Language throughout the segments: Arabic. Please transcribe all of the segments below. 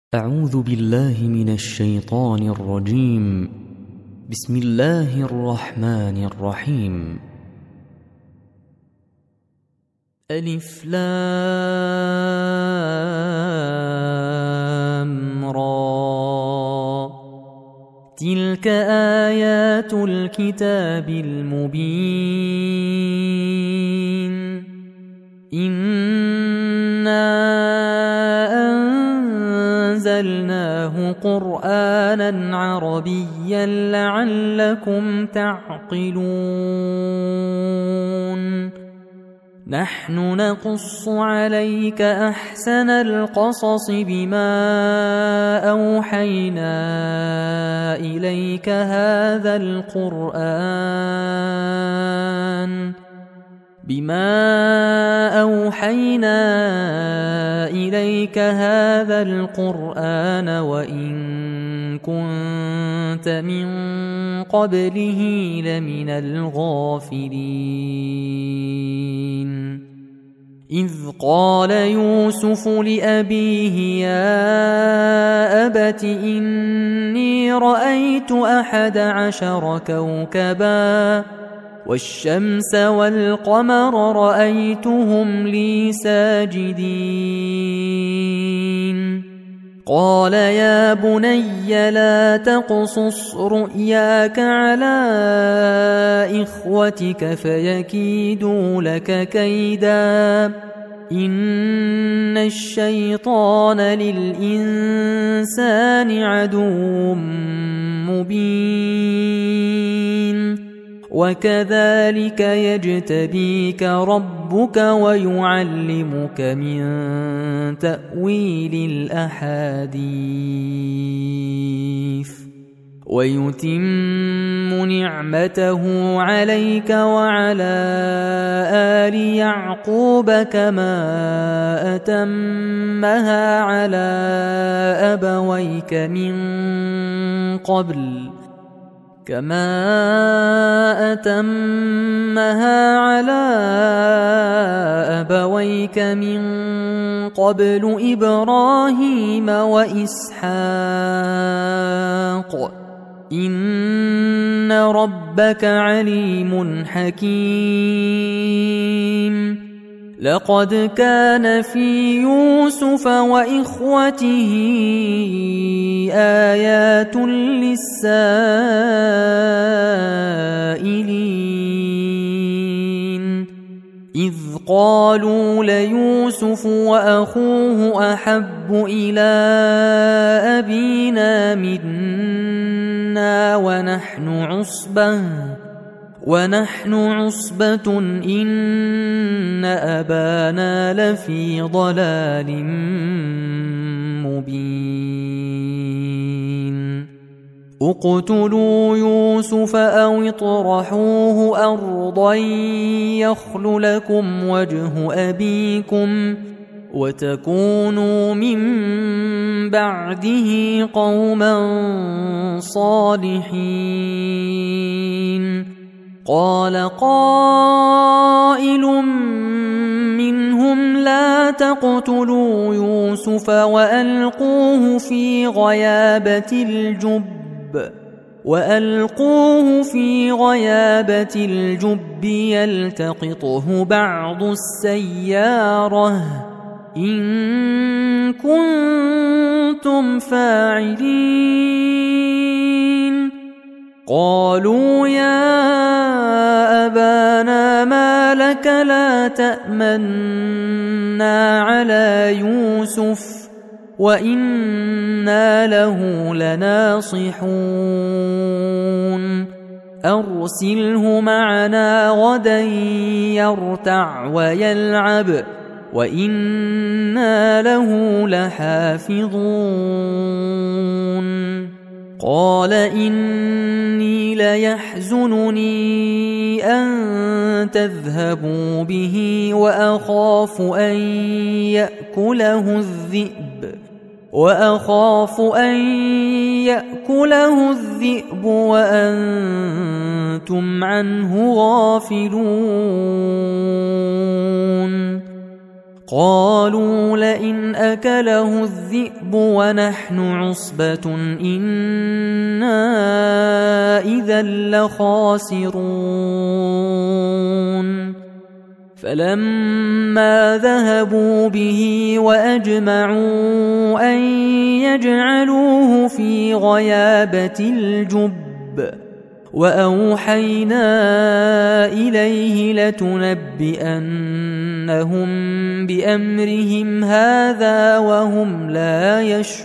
أعوذ بالله من الشيطان الرجيم. بسم الله الرحمن الرحيم. ألف لام را، تلك آيات الكتاب المبين. إنا أنزلناه قرآنا عربيا لعلكم تعقلون. نحن نقص عليك أحسن القصص بما أوحينا إليك هذا القرآن وإن كنت من قبله لمن الغافلين. إذ قال يوسف لأبيه يا أبت إني رأيت 11 كوكبا والشمس والقمر رأيتهم لي ساجدين. قال يا بني لا تقصص رؤياك على إخوتك فيكيدوا لك كيدا، إن الشيطان للإنسان عدو مبين. وكذلك يجتبيك ربك ويعلمك من تأويل الأحاديث ويتم نعمته عليك وعلى آل يعقوب كما أتمها على أبويك من قبل إبراهيم وإسحاق، إن ربك عليم حكيم. لقد كان في يوسف وإخوته آيات للسائلين، إذ قالوا ليوسف وأخوه أحب إلى أبينا منا ونحن عصبة إن أبانا لفي ضلال مبين. اقتلوا يوسف أو اطرحوه أرضا يخل لكم وجه أبيكم وتكونوا من بعده قوما صالحين. قال قائل منهم لا تقتلوا يوسف وألقوه في غيابة الجب يلتقطه بعض السيارة إن كنتم فاعلين. قالوا يا أبانا ما لك لا تأمنا على يوسف وإنا له لناصحون. أرسله معنا غدا يرتع ويلعب وإنا له لحافظون. قال إني ليحزنني أن تذهبوا به وأخاف أن يأكله الذئب وأنتم عنه غافلون. قالوا لئن أكله الذئب ونحن عصبة إنا إذا لخاسرون فلما ذهبوا به وأجمعوا أن يجعلوه في غيابة الجب وأوحينا إليه لتنبئنهم بأمرهم هذا وهم لا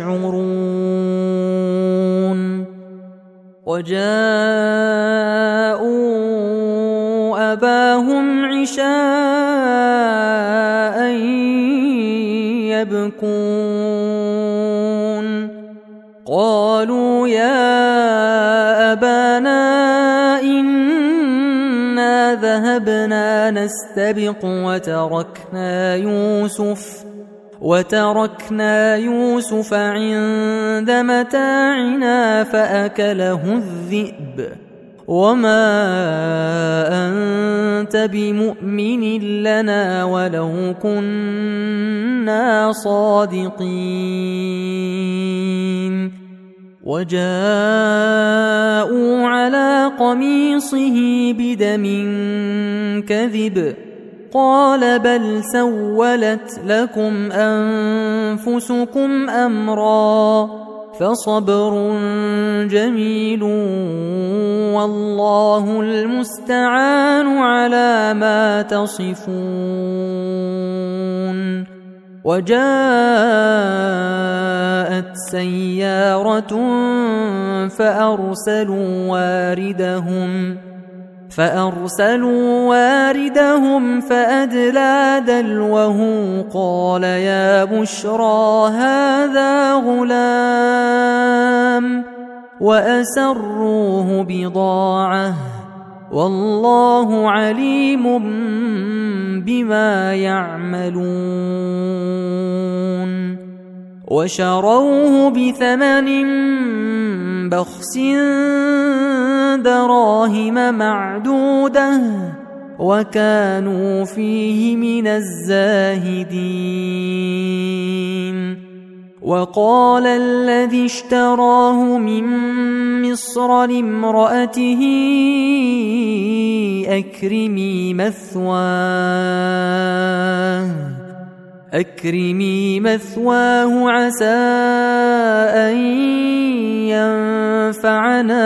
يشعرون وجاءوا أباهم عشاء يبكون قالوا يا أبانا إنا ذهبنا نستبق وتركنا يوسف عند متاعنا فأكله الذئب وما أنت بمؤمن لنا ولو كنا صادقين وجاءوا على قميصه بدم كذب قال بل سولت لكم أنفسكم أمرا فصبر جميل والله المستعان على ما تصفون وجاءت سيارة فأرسلوا واردهم فأدلى دلوه قال يا بشرى هذا غلام وأسروه بضاعة والله عليم بما يعملون وشروه بثمن بخس دراهم معدودة وكانوا فيه من الزاهدين وقال الذي اشتراه من مصر لامرأته أكرمي مثواه عسى أن ينفعنا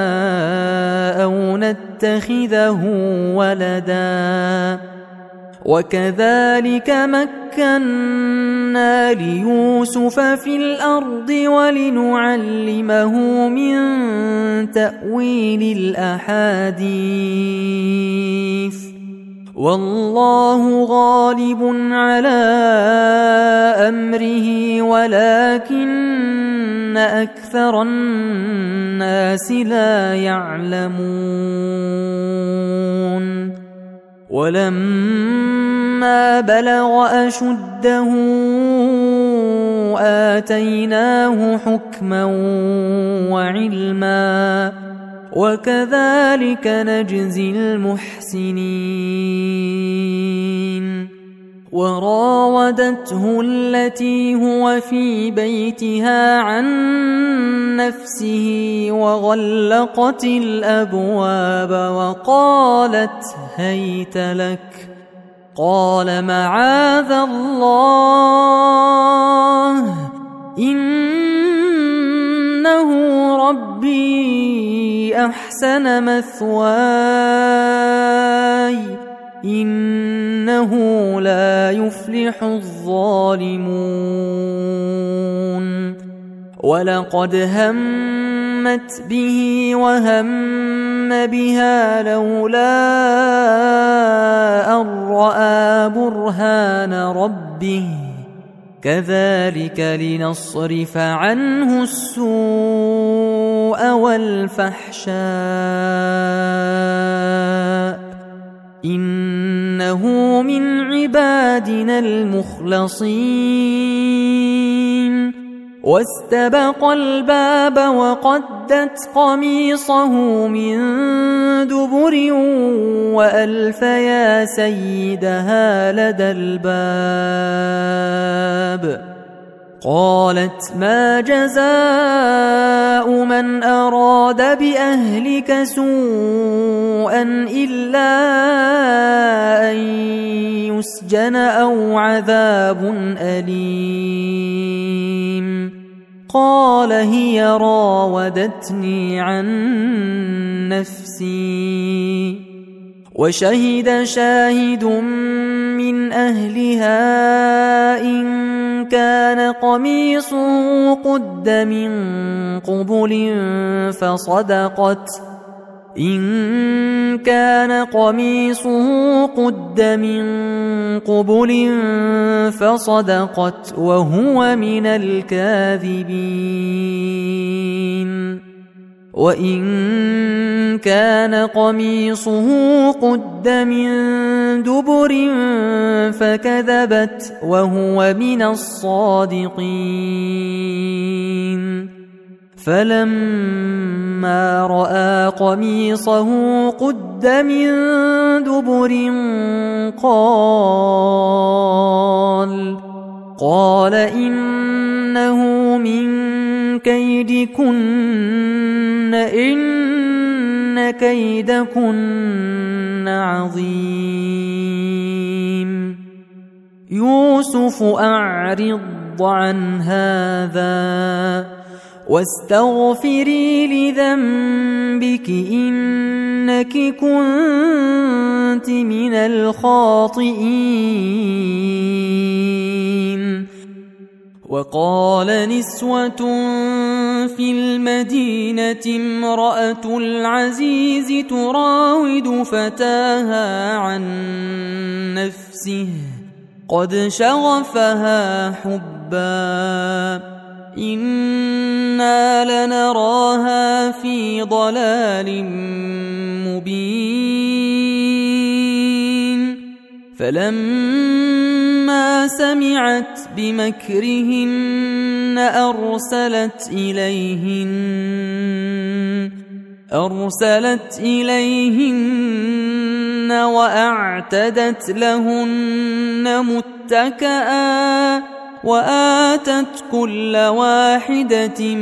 أو نتخذه ولدا وكذلك مكنا ليوسف في الأرض ولنعلمه من تأويل الأحاديث والله غالب على أمره ولكن أكثر الناس لا يعلمون ولما بلغ أشده آتيناه حكما وعلما وكذلك نجزي المحسنين وراودته التي هو في بيتها عن نفسه وغلقت الأبواب وقالت هيت لك قال معاذ الله إنه ربي أحسن مثواي إنه لا يفلح الظالمون ولقد همت به وهم بها لولا أن رأى برهان ربه كذلك لنصرف عنه السوء والفحشاء إنه من عبادنا المخلصين واستبق الباب وقدت قميصه من دبر وألف يا سيدها لدى الباب. قالت ما جزاء من أراد بأهلك سوءا إلا أن يسجن أو عذاب أليم. قال هي راودتني عن نفسي. وشهد شاهد من أهلها إن كان قميصه قد من قبل فصدقت وهو من الكاذبين. وإن كان قميصه قد من دبر فكذبت وهو من الصادقين. فلما رأى قميصه قد من دبر قال إنه من كيدكن إن كيدكن عظيم. يوسف أعرض عن هذا واستغفري لذنبك إنك كنت من الخاطئين. وقال نسوة في المدينة امرأة العزيز تراود فتاها عن نفسه قد شغفها حبا إنا لنراها في ضلال مبين. فلما سمعت بمكرهن أرسلت إليهن وأعتدت لهن متكئا وآتت كل واحدة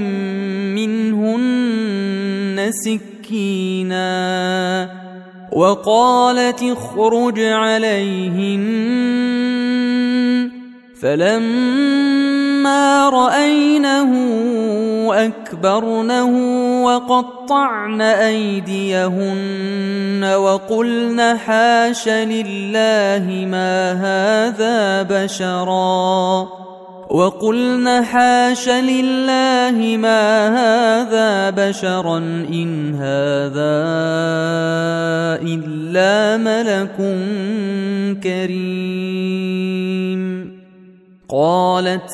منهن سكينا وقالت اخرج عليهن. فلما رأينه أكبرنه وقطعن أيديهن وقلن حاش لله ما هذا بشرا إن هذا إلا ملك كريم. قالت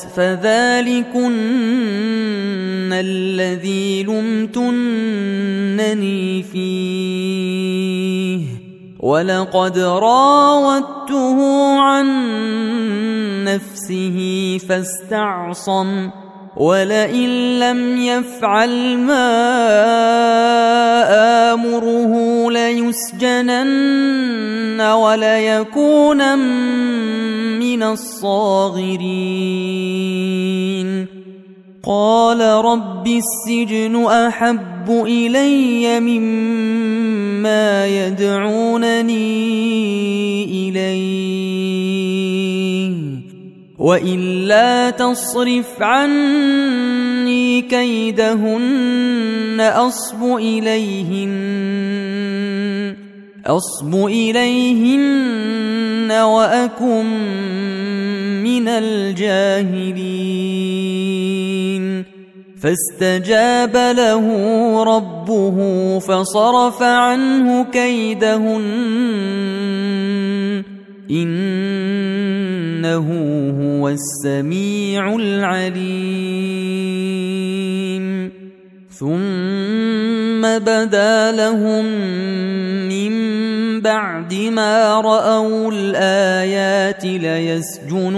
فذلكن الذي لمتنني فيه ولقد راودته عن نفسه فاستعصم ولئن لم يفعل ما آمره ليسجنن وليكون من الصاغرين. قال رب السجن أحب إلي مما يدعونني إليه وإلا تصرف عني كيدهن أصب إليهن وأكن من الجاهلين. فاستجاب له ربه فصرف عنه كيدهن إنه هو السميع العليم. ثم بدا لهم من بعد ما رأوا الآيات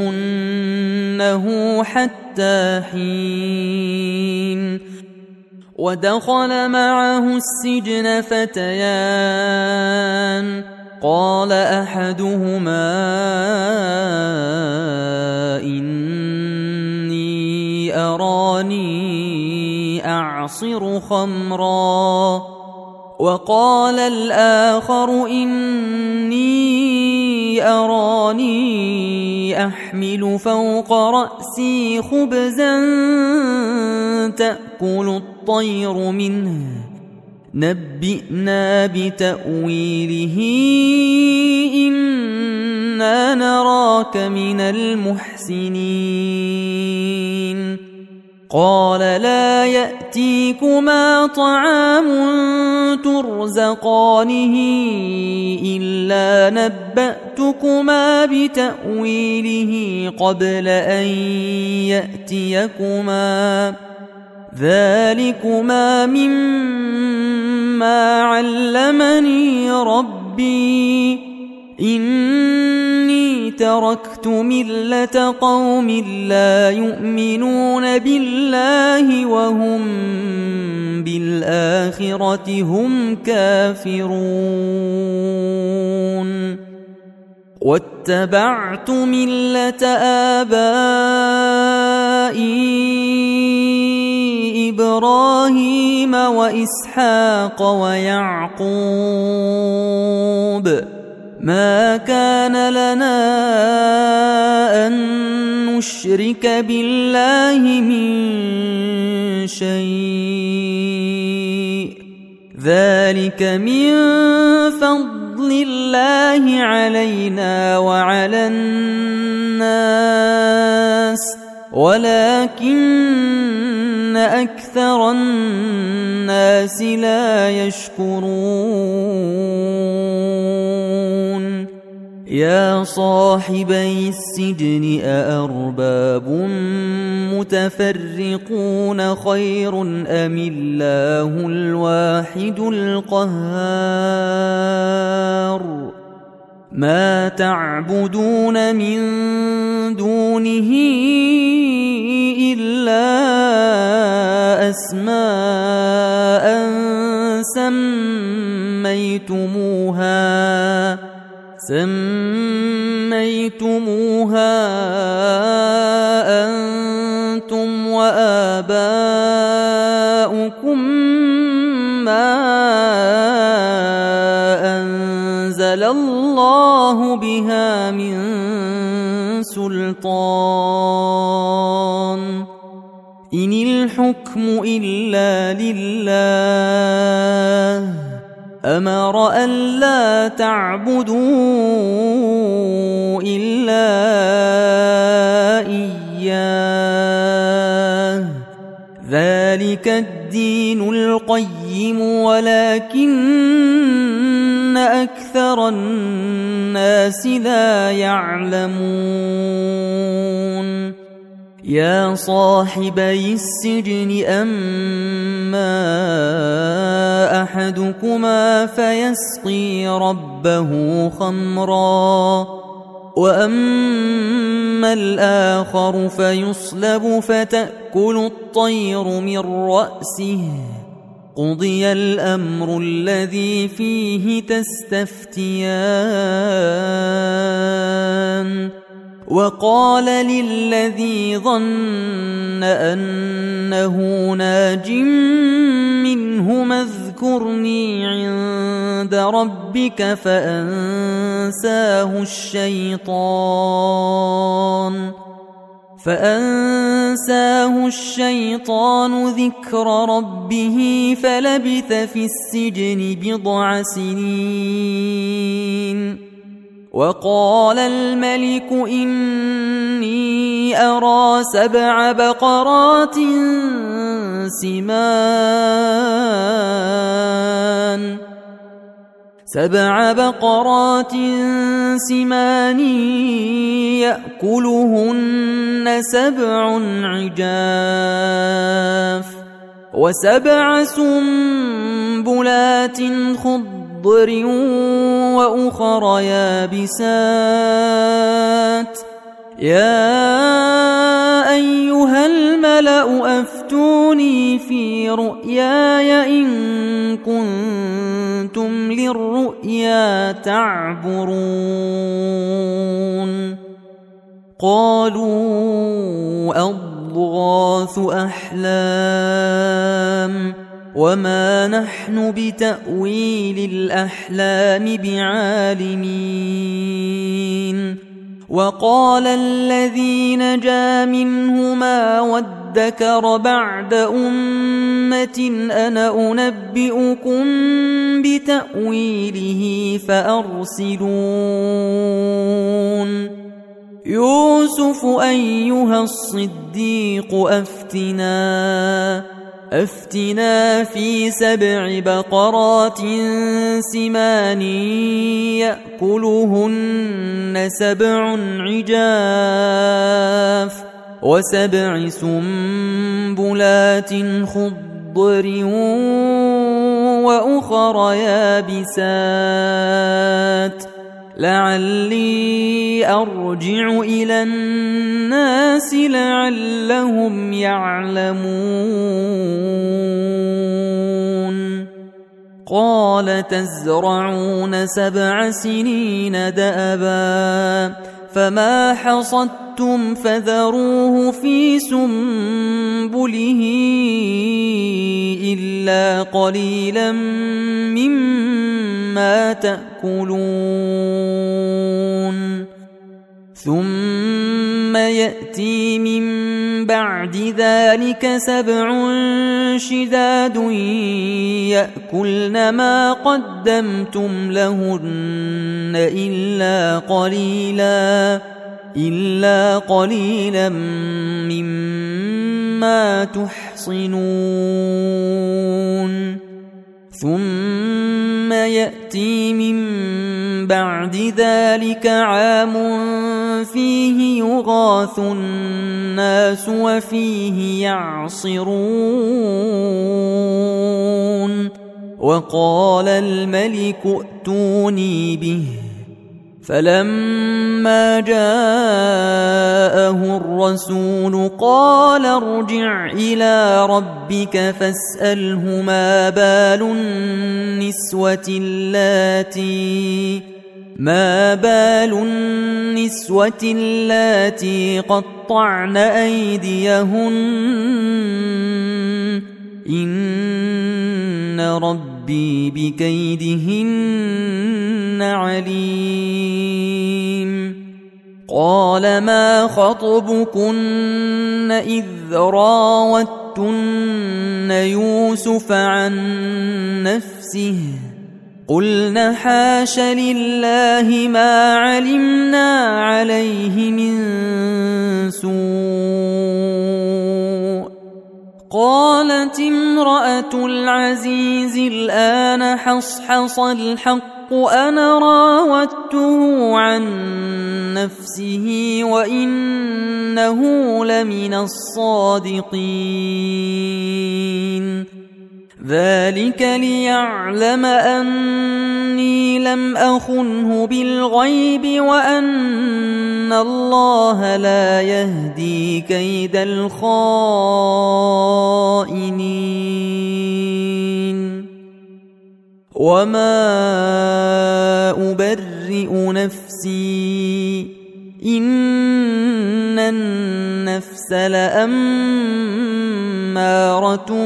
ليسجننه حتى حين ودخل معه السجن فتيان قال أحدهما إني أراني أعصر خمرا وقال الآخر إني أراني أحمل فوق رأسي خبزا تأكل الطير منه نبئنا بتأويله إنا نراك من المحسنين قال لا يأتيكما طعام ترزقانه إلا نبأتكما بتأويله قبل أن يأتيكما ذلكما مما علمني ربي إني تركت ملة قوم لا يؤمنون بالله وهم بالآخرة هم كافرون واتبعت ملة آبائي إبراهيم وإسحاق ويعقوب ما كان لنا أن نشرك بالله من شيء ذلك من فضل الله علينا وعلى الناس ولكن أكثر الناس لا يشكرون يا صاحبي السجن أأرباب متفرقون خير أم الله الواحد القهار ما تعبدون من دونه إلا أسماء سميتموها أنتم وآباؤكم ما أنزل الله بها من سلطان إن الحكم إلا لله أمر ألا تعبدوا إلا إياه ذلك الدين القيم ولكن أكثر الناس لا يعلمون يا صاحبي السجن أما أحدكما فيسقي ربه خمرا وأما الآخر فيصلب فتأكل الطير من رأسه قضي الأمر الذي فيه تستفتيان وقال للذي ظن أنه ناج منهما اذكرني عند ربك فأنساه الشيطان ذكر ربه فلبث في السجن بضع سنين وقال الملك إني أرى 7 بقرات سمان يأكلهن 7 عجاف و7 سنبلات خضر وأخر يابسات يا أيها الملأ أفتوني في رؤياي إن كنتم للرؤيا تعبرون قالوا أضغاث أحلام وما نحن بتأويل الأحلام بعالمين وقال الذي نجا منهما وادكر بعد أمة أنا أنبئكم بتأويله فأرسلون يوسف أيها الصديق أفتنا في 7 بقرات سمان يأكلهن 7 عجاف و7 سنبلات خضر وأخر يابسات لعلي أرجع إلى الناس لعلهم يعلمون قال تزرعون 7 سنين دأبا فما حصدتم فذروه في سنبله إلا قليلا مما تأكلون ثم يأتي من بعد ذلك 7 شداد يأكلن ما قدمتم لهن إلا قليلا مما تحصنون ثم يأتي من بعد ذلك عام فيه يغاث الناس وفيه يعصرون وقال الملك ائتوني به فلما جاءه الرسول قال ارجع إلى ربك فاسأله ما بال النسوة اللاتي قطعن أيديهن إن ربي بكيدهن عليم قال ما خطبكن إذ راوتن يوسف عن نفسه قلنا حاش لله ما علمنا عليه من سوء قالت امرأة العزيز الآن حصحص الحق أنا راودته عن نفسه وإنه لمن الصادقين ذلك ليعلم أني لم أخنه بالغيب وأن الله لا يهدي كيد الخائنين وما أبرئ نفسي إن النفس لأمارة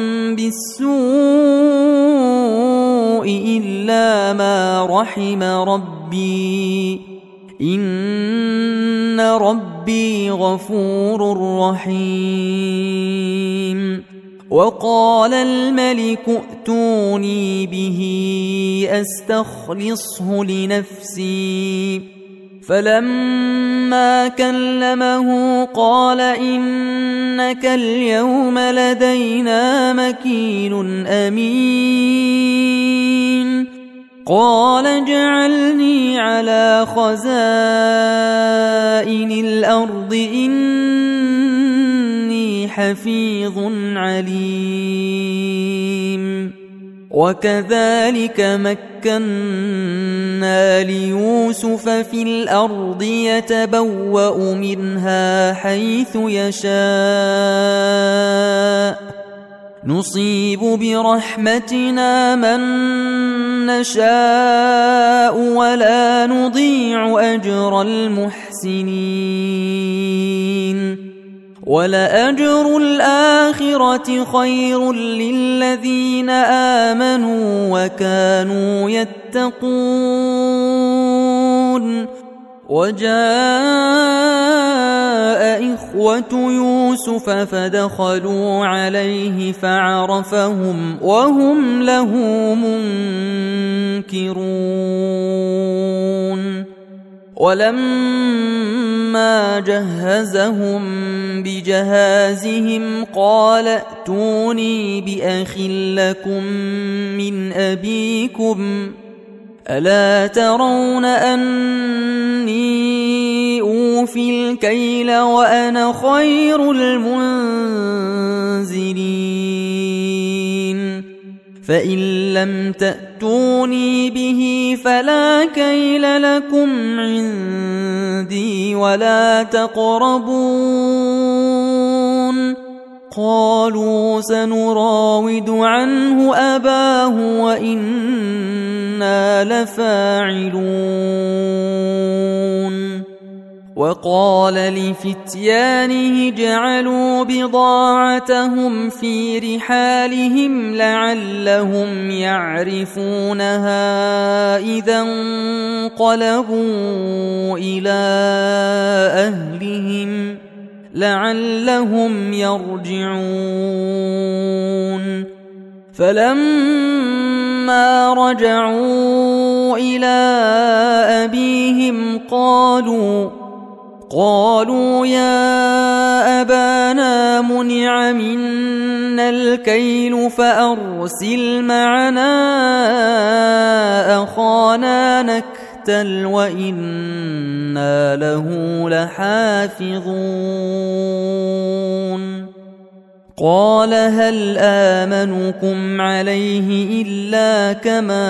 بالسوء إلا ما رحم ربي إن ربي غفور رحيم وقال الملك ائتوني به أستخلصه لنفسي فلما كلمه قال إنك اليوم لدينا مكين أمين قال اجعلني على خزائن الأرض إني حفيظ عليم وكذلك مكنا ليوسف في الأرض يتبوأ منها حيث يشاء نصيب برحمتنا من نشاء ولا نضيع أجر المحسنين ولأجر الآخرة خير للذين آمنوا وكانوا يتقون وجاء إخوة يوسف فدخلوا عليه فعرفهم وهم له منكرون ولما جهزهم بجهازهم قال ائتوني بأخ لكم من أبيكم ألا ترون أني أوفي الكيل وأنا خير المنزلين فإن لم تأتوني به فلا كيل لكم عندي ولا تقربون قالوا سنراود عنه أباه وإنا لفاعلون وقال لفتيانه اجعلوا بضاعتهم في رحالهم لعلهم يعرفونها إذا انقلبوا إلى أهلهم لعلهم يرجعون فلما رجعوا إلى أبيهم قالوا يا أبانا منع منا الكيل فأرسل معنا أخانا نكتل وإنا له لحافظون قال هل آمنكم عليه إلا كما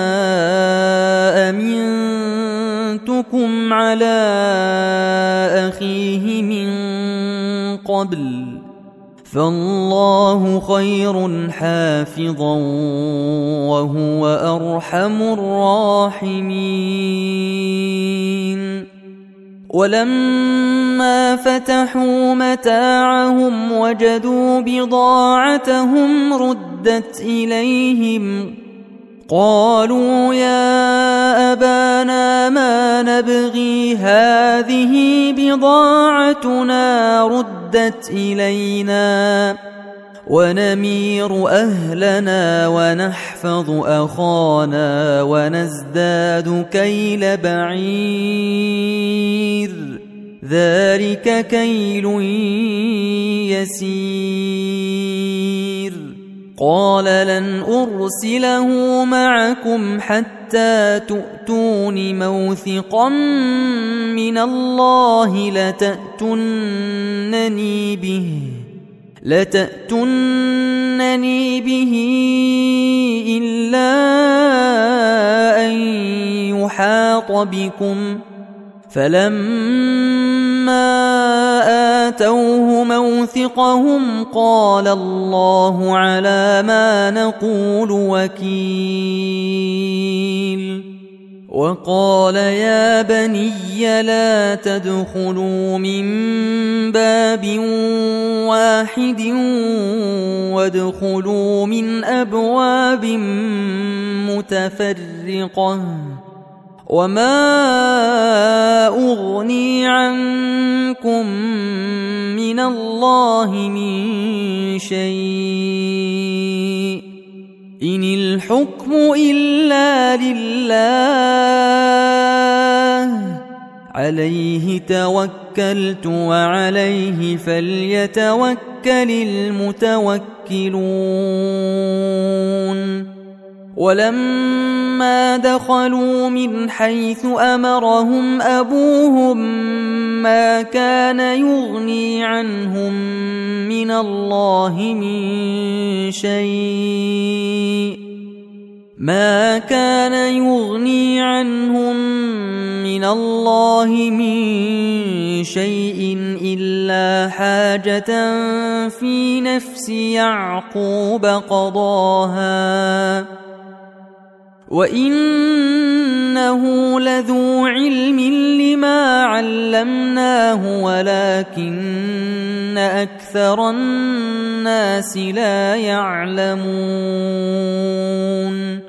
أمنتكم على أخيه من قبل فالله خير حافظا وهو أرحم الراحمين ولما فتحوا متاعهم وجدوا بضاعتهم ردت إليهم قالوا يا أبانا ما نبغي هذه بضاعتنا ردت إلينا ونمير أهلنا ونحفظ أخانا ونزداد كيل بعير ذلك كيل يسير قال لن أرسله معكم حتى تؤتون موثقا من الله لتأتونني به إلا أن يحاط بكم فلما آتوه موثقهم قال الله على ما نقول وكيل وقال يا بني لا تدخلوا من باب واحد وادخلوا من أبواب متفرقة وما أغني عنكم من الله من شيء إن الحكم إلا لله عليه توكلت وعليه فليتوكل المتوكلون ولما دخلوا من حيث أمرهم أبوهم ما كان يغني عنهم من الله من شيء ما كان يغني عنهم من الله من شيء إلا حاجة في نفس يعقوب قضاها وإنه لذو علم لما علمناه ولكن أكثر الناس لا يعلمون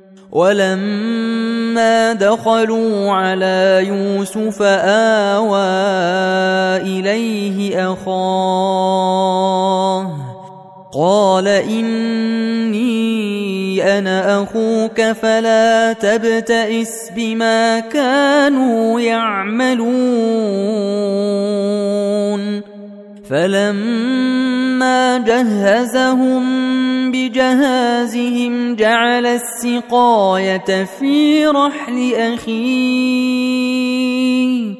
ولما دخلوا على يوسف آوى إليه أخاه قال إني أنا أخوك فلا تبتئس بما كانوا يعملون فلما جهزهم بجهازهم جعل السقاية في رحل أخيه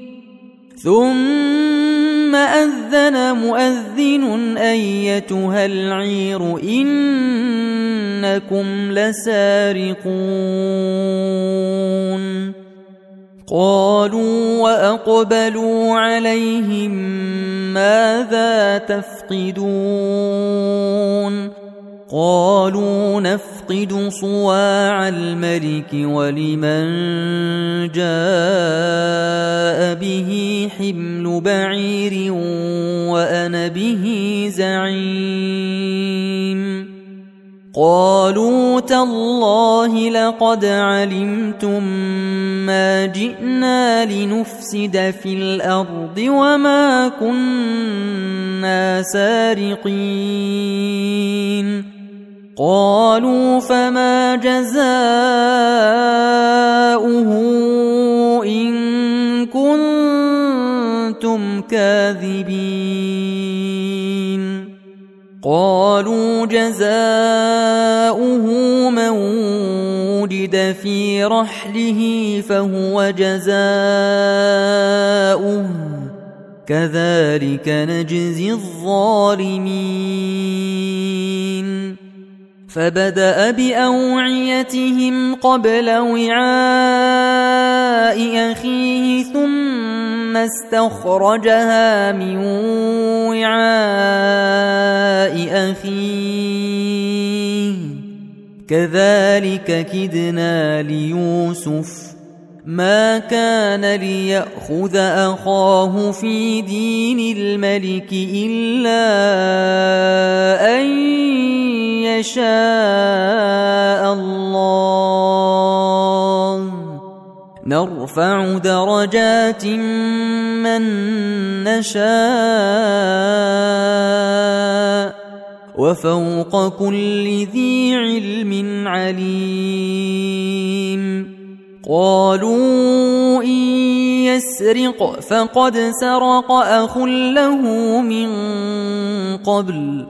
ثم أذن مؤذن أيتها العير إنكم لسارقون قالوا وأقبلوا عليهم ماذا تفقدون قالوا نفقد صواع الملك ولمن جاء به حمل بعير وأنا به زعيم قالوا تالله لقد علمتم ما جئنا لنفسد في الأرض وما كنا سارقين قالوا فما جزاؤه إن كنتم كاذبين قالوا جزاؤه من وجد في رحله فهو جزاؤه كذلك نجزي الظالمين فبدأ بأوعيتهم قبل وعاء أخيه ثم استخرجها من وعاء أخيه كذلك كدنا ليوسف ما كان ليأخذ أخاه في دين الملك إلا أن يشاء الله نرفع درجات من نشاء وفوق كل ذي علم عليم قالوا إن يسرق فقد سرق أخ له من قبل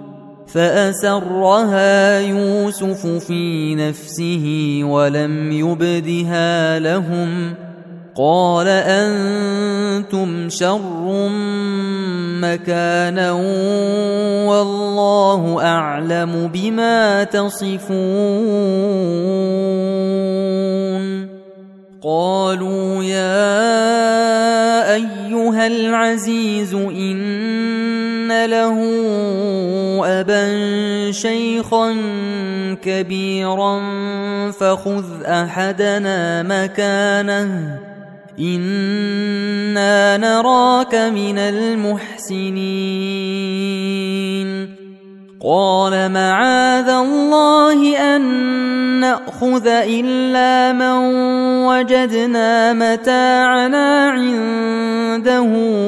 فأسرها يوسف في نفسه ولم يبدها لهم قال أنتم شر مكانا والله أعلم بما تصفون قالوا يا أيها العزيز إن له أبا شيخا كبيرا فخذ أحدنا مكانه إنا نراك من المحسنين قال معاذ الله أن نأخذ إلا من وجدنا متاعنا عنده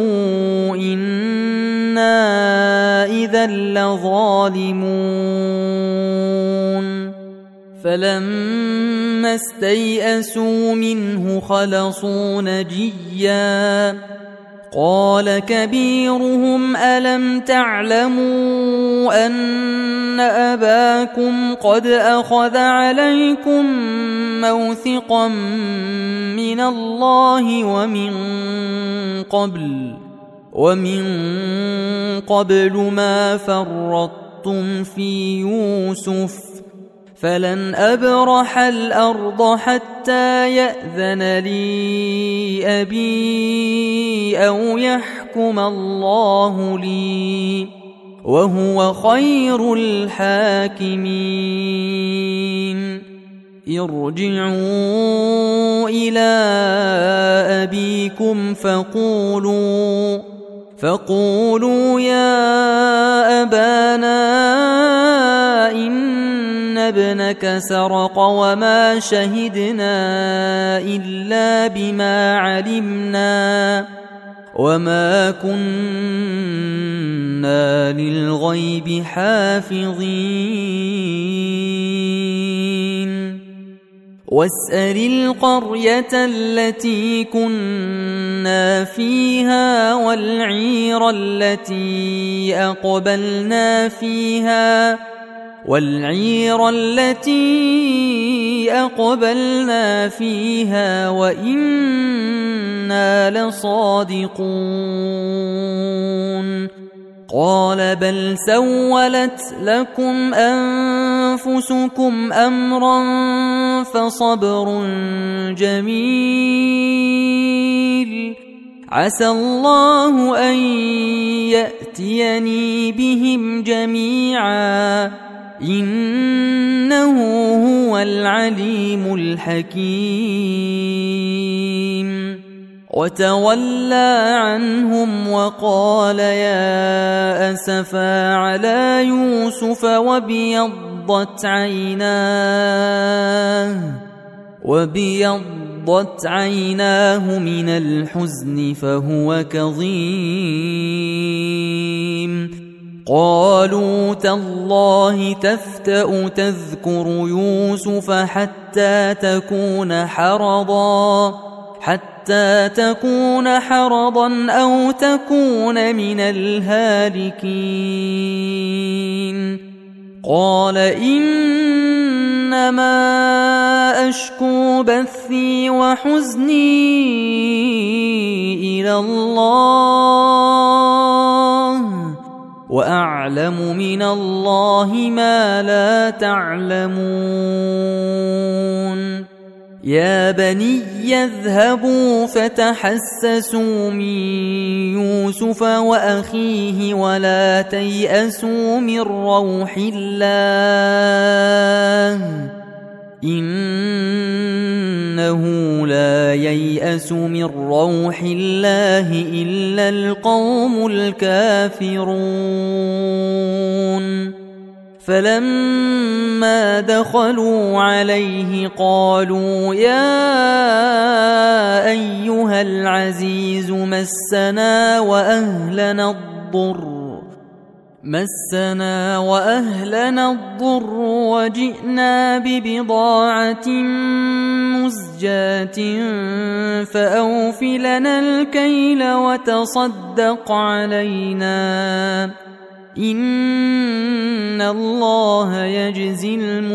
إنا إذا لظالمون فلما استيئسوا منه خلصوا نجيا قال كبيرهم ألم تعلموا أن أباكم قد أخذ عليكم موثقا من الله ومن قبل ما فرطتم في يوسف فلن أبرح الأرض حتى يأذن لي أبي أو يحكم الله لي وهو خير الحاكمين ارجعوا إلى أبيكم فقولوا يا أبانا إن ابنك سرق وما شهدنا إلا بما علمنا وما كنا للغيب حافظين واسأل القرية التي كنا فيها والعير التي أقبلنا فيها وإنا لصادقون قال بل سولت لكم أنفسكم أمرا فصبر جميل عسى الله أن يأتيني بهم جميعا إنه هو العليم الحكيم وتولى عنهم وقال يا أسفا على يوسف وابيضت عيناه من الحزن فهو كظيم قالوا تالله تفتأ تذكر يوسف حتى تكون حرضا أو تكون من الهالكين قال إنما أشكو بثي وحزني إلى الله وأعلم من الله ما لا تعلمون يا بني اذهبوا فتحسسوا من يوسف وأخيه ولا تيأسوا من روح الله إنه لا ييأس من روح الله إلا القوم الكافرون فلما دخلوا عليه قالوا يا أيها العزيز مسنا وأهلنا الضر وجئنا ببضاعة مزجاة فأوف لنا الكيل وتصدق علينا إن الله يجزي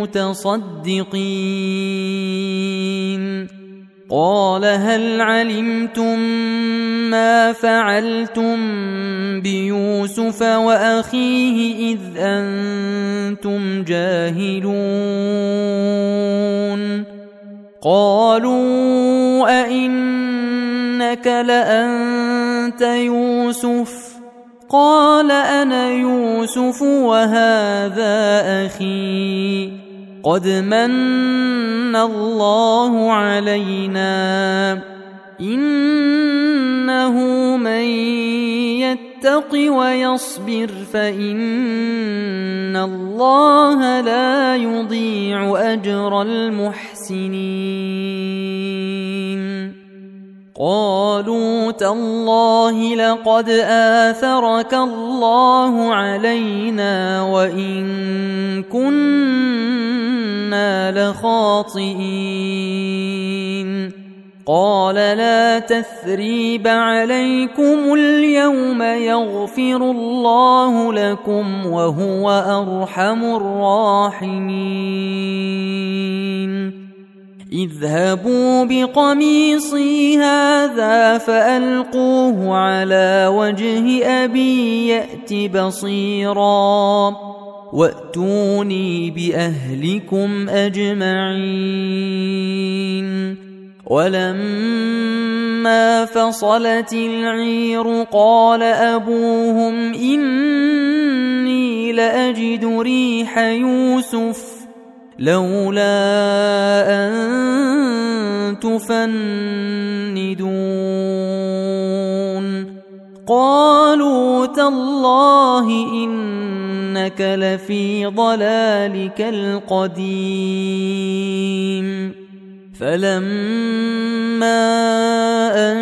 المتصدقين قال هل علمتم ما فعلتم بيوسف وأخيه إذ أنتم جاهلون قالوا أئنك لأنت يوسف قال أنا يوسف وهذا أخي قد من الله علينا إنه من يتق ويصبر فإن الله لا يضيع أجر المحسنين قالوا تالله لقد آثرك الله علينا وإن كنا لخاطئين قال لا تثريب عليكم اليوم يغفر الله لكم وهو أرحم الراحمين اذهبوا بقميصي هذا فألقوه على وجه أبي يأت بصيرا وَأْتُونِي بِأَهْلِكُمْ أَجْمَعِينَ وَلَمَّا فَصَلَتِ الْعِيرُ قَالَ أَبُوهُمْ إِنِّي لَأَجِدُ رِيحَ يُوسُفَ لَوْلَا أَن تُفَنِّدُونِ قَالُوا تَاللَّهِ إِنَّكَ لَفِي ضَلَالِكَ الْقَدِيمِ فَلَمَّا أَن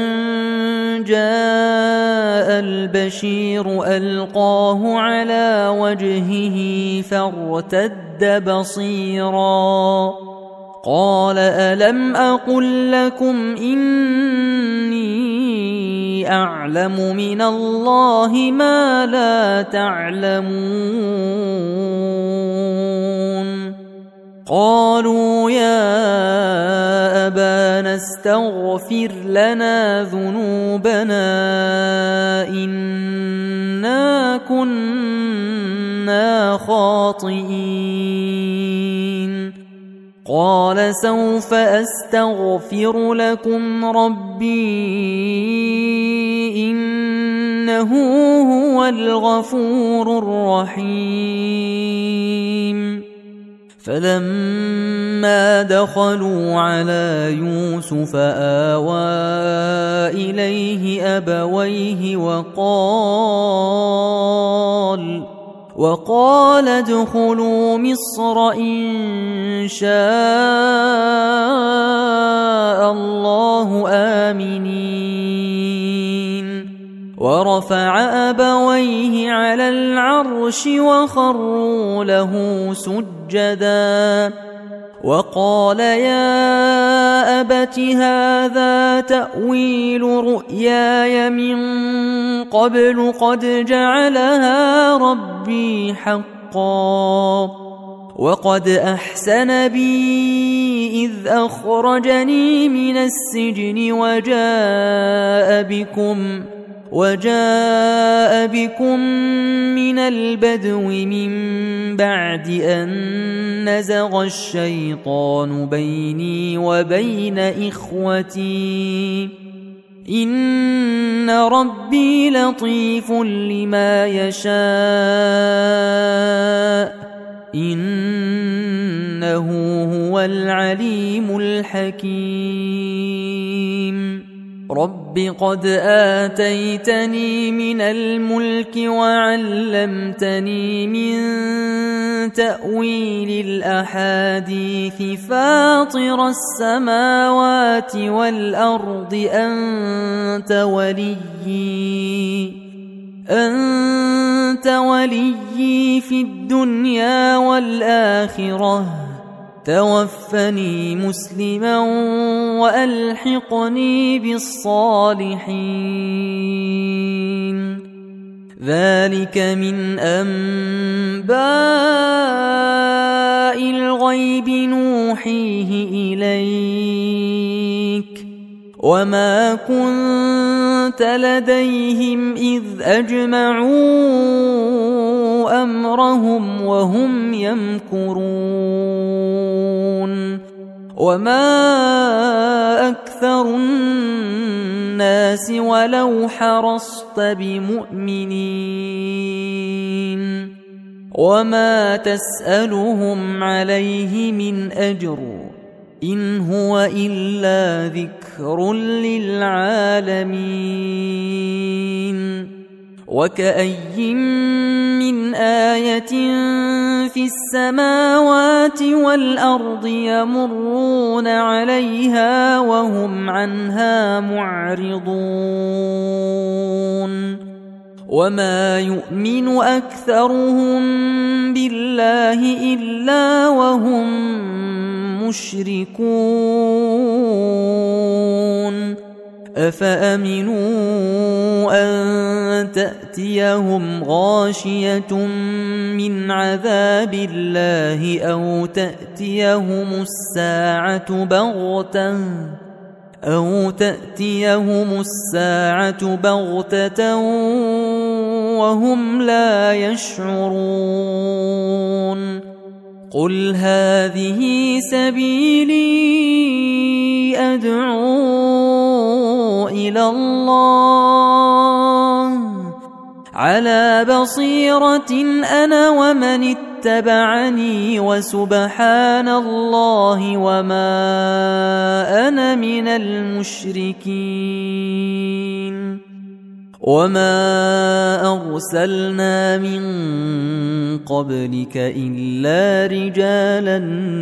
جَاءَ الْبَشِيرُ أَلْقَاهُ عَلَى وَجْهِهِ فَارْتَدَّ بَصِيرًا قَالَ أَلَمْ أَقُل لَّكُمْ إِنِّي أَعْلَمُ مِنَ اللَّهِ مَا لَا تَعْلَمُونَ قالوا يا أبانا استغفر لنا ذنوبنا إنا كنا خاطئين قال سوف أستغفر لكم ربي إنه هو الغفور الرحيم فلما دخلوا على يوسف آوى إليه أبويه وقال ادخلوا مصر إن شاء الله آمنين ورفع أبويه على العرش وخروا له سجدا وقال يا أبت هذا تأويل رؤياي من قبل قد جعلها ربي حقا وقد أحسن بي إذ أخرجني من السجن وجاء بكم من البدو من بعد أن نزغ الشيطان بيني وبين إخوتي إن ربي لطيف لما يشاء إنه هو العليم الحكيم رب قد آتيتني من الملك وعلمتني من تأويل الأحاديث فاطر السماوات والأرض أنت وليي في الدنيا والآخرة توفني مسلما وألحقني بالصالحين ذلك من أنباء الغيب نوحيه إليك وما كنت لديهم إذ أجمعوا أمرهم وهم يمكرون وما أكثر الناس ولو حرصت بمؤمنين وما تسألهم عليه من أجر إن هو إلا ذكر للعالمين وكأي من آية في السماوات والأرض يمرون عليها وهم عنها معرضون وما يؤمن أكثرهم بالله إلا وهم مشركون أفأمنوا أن تأتيهم غاشية من عذاب الله أو تأتيهم الساعة بغتة وهم لا يشعرون قل هذه سبيلي أدعو إلى الله على بصيرة أنا ومن اتبعني وسبحان الله وما أنا من المشركين. وما أرسلنا من قبلك إلا رجالا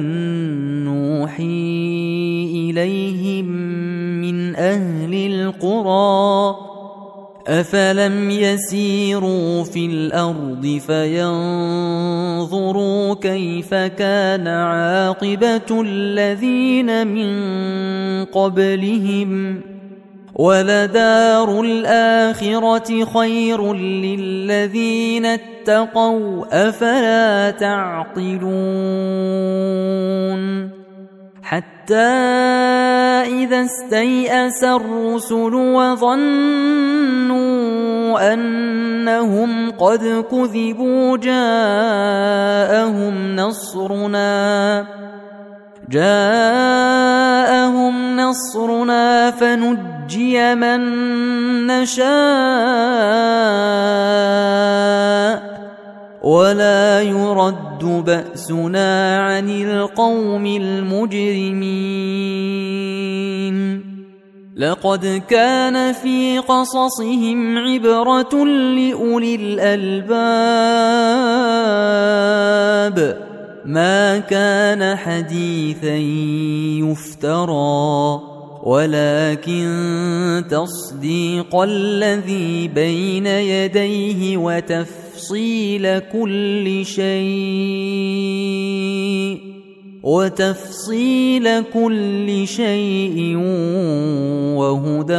نوحي إليهم من أهل القرى أفلم يسيروا في الأرض فينظروا كيف كان عاقبة الذين من قبلهم ولدار الآخرة خير للذين اتقوا أفلا تعقلون. حتى إذا استيأس الرسل وظنوا أنهم قد كذبوا جاءهم نصرنا فنجي من نشاء ولا يرد بأسنا عن القوم المجرمين. لقد كان في قصصهم عبرة لأولي الألباب ما كان حديثا يفترى ولكن تصديق الذي بين يديه وتفصيل كل شيء وهدى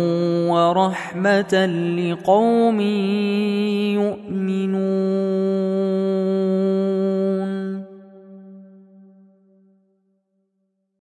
ورحمة لقوم يؤمنون.